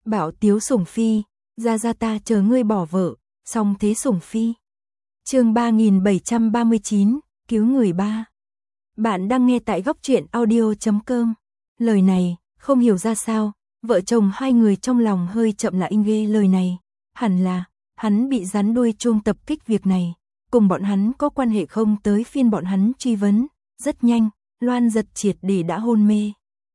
Bảo Tiếu Sủng Phi, ra ta chờ ngươi bỏ vợ, xong thế Sủng Phi. Chương 3739, cứu người 3. Bạn đang nghe tại góc truyện audio.com. Lời này, không hiểu ra sao, vợ chồng hai người trong lòng hơi chậm lại ghê lời này. Hẳn là, hắn bị rắn đuôi chuông tập kích việc này, cùng bọn hắn có quan hệ không tới phiên bọn hắn truy vấn. Rất nhanh, Loan Giật triệt để đã hôn mê.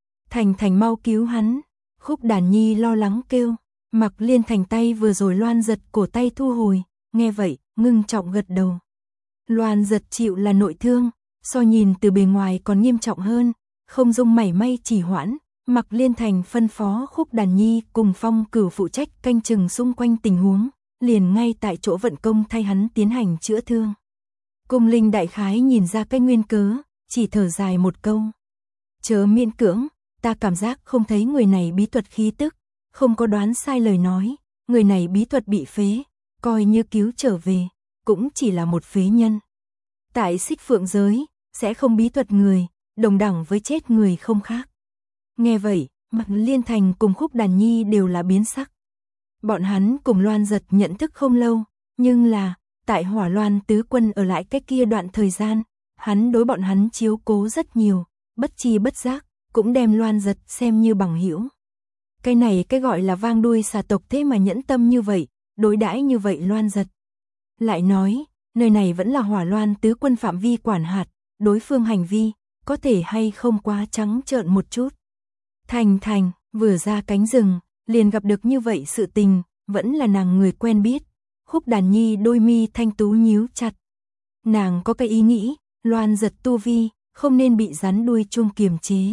Thành mau cứu hắn. Khúc Đàn Nhi lo lắng kêu. Mặc Liên Thành tay vừa rồi Loan Giật cổ tay thu hồi, nghe vậy, ngưng trọng gật đầu. Loan Giật chịu là nội thương, so nhìn từ bề ngoài còn nghiêm trọng hơn, không dung mảy may trì hoãn. Mặc Liên Thành phân phó Khúc Đàn Nhi cùng Phong Cửu phụ trách canh chừng xung quanh tình huống, liền ngay tại chỗ vận công thay hắn tiến hành chữa thương. Cung Linh đại khái nhìn ra cái nguyên cớ, chỉ thở dài một câu. Chớ miễn cưỡng, ta cảm giác không thấy người này bí thuật khí tức, không có đoán sai lời nói, người này bí thuật bị phế, coi như cứu trở về, cũng chỉ là một phế nhân. Tại Xích Phượng giới, sẽ không bí thuật người, đồng đẳng với chết người không khác. Nghe vậy, Mặc Liên Thành cùng Khúc Đàn Nhi đều là biến sắc. Bọn hắn cùng Loan Giật nhận thức không lâu, nhưng là, tại Hỏa Loan tứ quân ở lại cái kia đoạn thời gian, hắn đối bọn hắn chiếu cố rất nhiều, bất chi bất giác, cũng đem Loan Giật xem như bằng hữu. Cái này cái gọi là vang đuôi xà tộc thế mà nhẫn tâm như vậy, đối đãi như vậy Loan Giật. Lại nói, nơi này vẫn là Hỏa Loan tứ quân phạm vi quản hạt, đối phương hành vi, có thể hay không quá trắng trợn một chút. Thành, vừa ra cánh rừng, liền gặp được như vậy sự tình, vẫn là nàng người quen biết. Khúc Đàn Nhi đôi mi thanh tú nhíu chặt. Nàng có cái ý nghĩ, Loan Giật tu vi, không nên bị rắn đuôi chuông kiềm chế.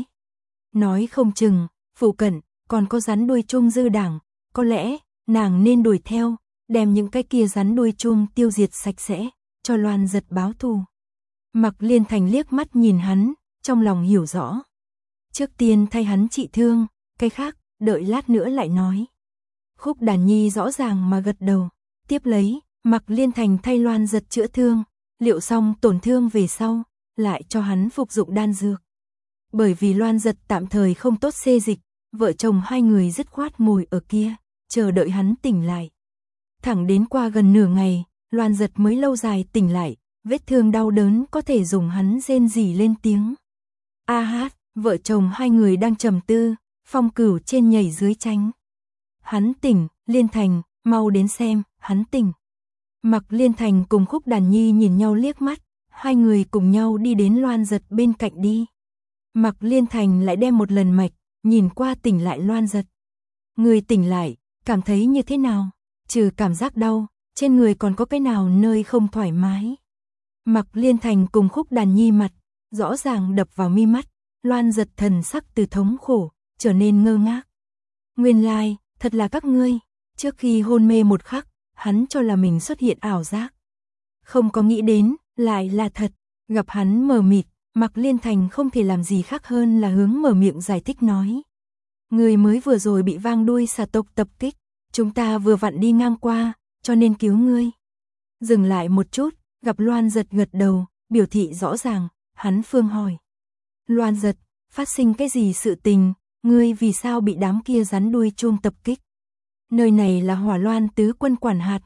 Nói không chừng, phụ cận, còn có rắn đuôi chuông dư đảng, có lẽ, nàng nên đuổi theo, đem những cái kia rắn đuôi chuông tiêu diệt sạch sẽ, cho Loan Giật báo thù. Mặc Liên Thành liếc mắt nhìn hắn, trong lòng hiểu rõ. Trước tiên thay hắn trị thương, cái khác, đợi lát nữa lại nói. Khúc Đàn Nhi rõ ràng mà gật đầu, tiếp lấy, Mặc Liên Thành thay Loan Giật chữa thương, liệu xong tổn thương về sau, lại cho hắn phục dụng đan dược. Bởi vì Loan Giật tạm thời không tốt xê dịch, vợ chồng hai người dứt khoát ngồi ở kia, chờ đợi hắn tỉnh lại. Thẳng đến qua gần nửa ngày, Loan Giật mới lâu dài tỉnh lại, vết thương đau đớn có thể dùng hắn rên rỉ lên tiếng. A hát, vợ chồng hai người đang trầm tư, Phong Cửu trên nhảy dưới tránh. Hắn tỉnh, Liên Thành, mau đến xem, hắn tỉnh. Mặc Liên Thành cùng Khúc Đàn Nhi nhìn nhau liếc mắt, hai người cùng nhau đi đến Loan Giật bên cạnh đi. Mặc Liên Thành lại đem một lần mạch, nhìn qua tỉnh lại Loan Giật. Người tỉnh lại, cảm thấy như thế nào? Trừ cảm giác đau, trên người còn có cái nào nơi không thoải mái? Mặc Liên Thành cùng Khúc Đàn Nhi mặt, rõ ràng đập vào mi mắt, Loan Giật thần sắc từ thống khổ, trở nên ngơ ngác. Nguyên lai, thật là các ngươi, trước khi hôn mê một khắc, hắn cho là mình xuất hiện ảo giác. Không có nghĩ đến, lại là thật, gặp hắn mờ mịt, Mặc Liên Thành không thể làm gì khác hơn là hướng mở miệng giải thích nói. Người mới vừa rồi bị vang đuôi xà tộc tập kích, chúng ta vừa vặn đi ngang qua, cho nên cứu ngươi. Dừng lại một chút, gặp Loan Giật gật đầu, biểu thị rõ ràng, hắn phương hỏi. Loan Giật, phát sinh cái gì sự tình, ngươi vì sao bị đám kia rắn đuôi chuông tập kích? Nơi này là Hỏa Loan tứ quân quản hạt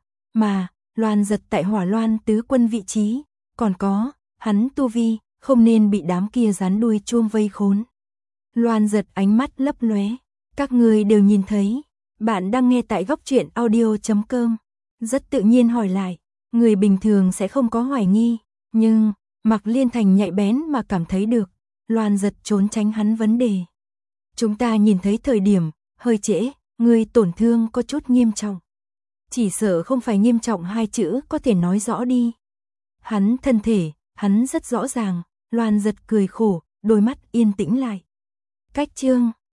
mà, Loan Giật tại Hỏa Loan tứ quân vị trí, còn có, hắn tu vi, không nên bị đám kia rắn đuôi chuông vây khốn. Loan Giật ánh mắt lấp lóe, các người đều nhìn thấy, bạn đang nghe tại góc truyện audio.com, rất tự nhiên hỏi lại, người bình thường sẽ không có hoài nghi, nhưng, Mặc Liên Thành nhạy bén mà cảm thấy được, Loan Giật trốn tránh hắn vấn đề. Chúng ta nhìn thấy thời điểm, hơi trễ, người tổn thương có chút nghiêm trọng. Chỉ sợ không phải nghiêm trọng hai chữ có thể nói rõ đi. Hắn thân thể, hắn rất rõ ràng, Loan Giật cười khổ, đôi mắt yên tĩnh lại. Cách chương